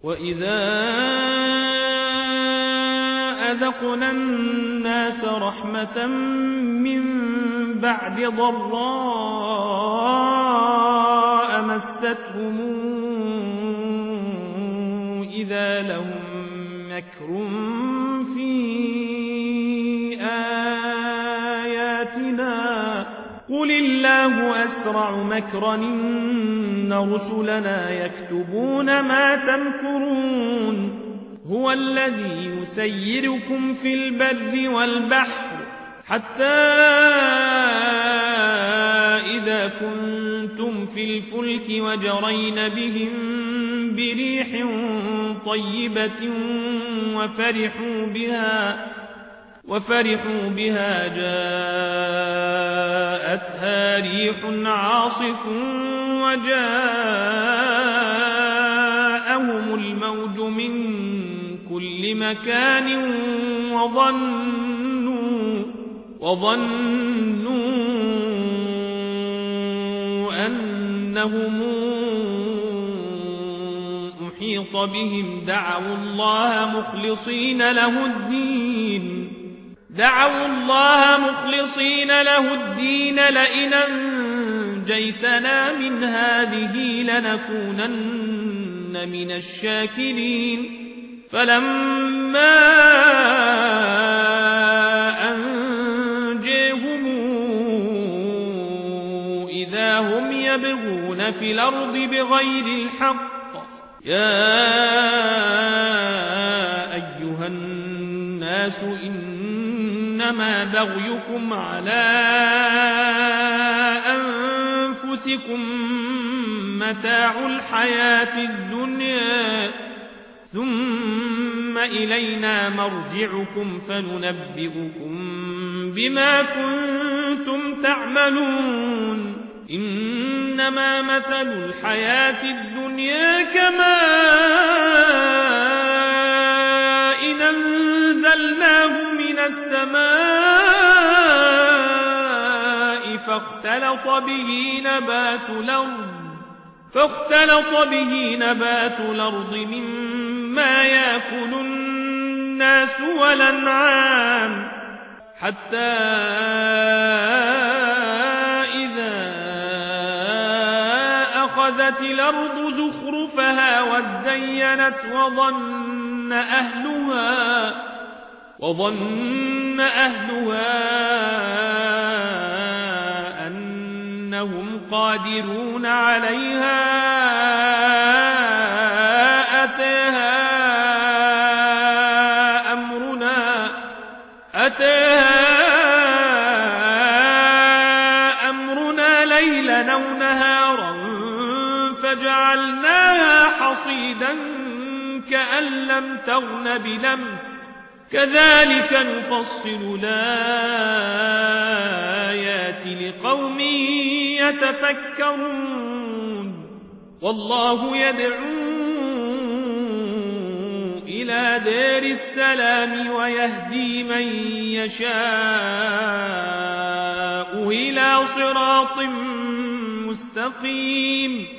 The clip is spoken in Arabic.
وإذا أذقنا الناس رحمة من بعد ضراء مستهم إذا لهم مكر في آياتنا قل الله أسرع مكرا إن رسلنا يكتبون ما تمكرون هو الذي يسيركم في البر والبحر حتى إذا كنتم في الفلك وجرين بهم بريح طيبة وفرحوا بها جاءتها ريح عاصف وجاءهم الموج من كل مكان وظنوا أنهم أحيط بهم دعوا الله مخلصين له الدين لئن أنجيتنا من هذه لنكونن من الشاكرين فلما أنجيهم إذا هم يبغون في الأرض بغير الحق يا أيها الناس إنما بغيكم على أنفسكم متاع الحياة الدنيا ثم إلينا مرجعكم فننبئكم بما كنتم تعملون إنما مثل الحياة الدنيا كماء أنزلناه من السماء فاختلط به نبات الأرض مما يأكل الناس والأنعام حتى إذا أخذت الأرض زخرفها وزينت وظن أهلها أنهم قادرون عليها أتاها أمرنا ليلا أو نهارا فجعلناها حصيدا كأن لم تغن بلمس كذلك نفصل الآيات لقوم يتفكرون والله يدعو إلى دار السلام ويهدي من يشاء إلى صراط مستقيم